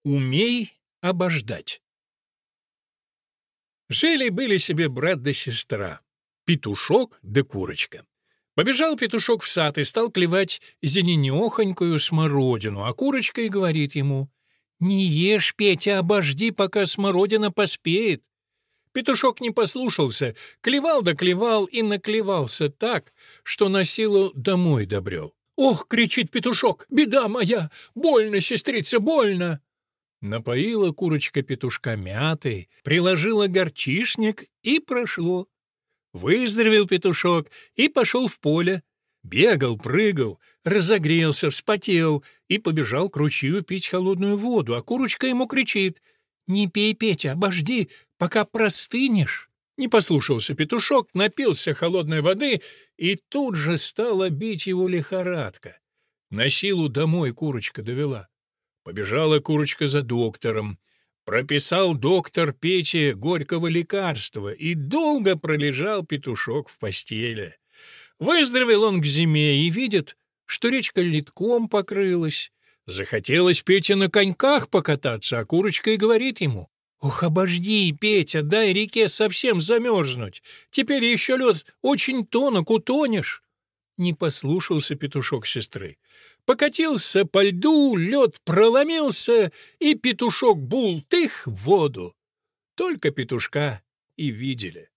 Умей обождать. Жили-были себе брат да сестра, петушок да курочка. Побежал петушок в сад и стал клевать зеленехонькую смородину, а курочка и говорит ему: «Не ешь, Петя, обожди, пока смородина поспеет». Петушок не послушался, клевал да клевал и наклевался так, что на силу домой добрел. «Ох!» — кричит петушок, «беда моя! Больно, сестрица, больно!» Напоила курочка петушка мятой, приложила горчишник, и прошло. Выздоровел петушок и пошел в поле. Бегал, прыгал, разогрелся, вспотел и побежал к ручью пить холодную воду, а курочка ему кричит: «Не пей, Петя, обожди, пока простынешь». Не послушался петушок, напился холодной воды, и тут же стала бить его лихорадка. На силу домой курочка довела. Побежала курочка за доктором. Прописал доктор Пете горького лекарства, и долго пролежал петушок в постели. Выздоровел он к зиме и видит, что речка ледком покрылась. Захотелось Пете на коньках покататься, а курочка и говорит ему: «Ох, обожди, Петя, дай реке совсем замерзнуть. Теперь еще лед очень тонок, утонешь». Не послушался петушок сестры. Покатился по льду, лед проломился, и петушок бултых в воду. Только петушка и видели.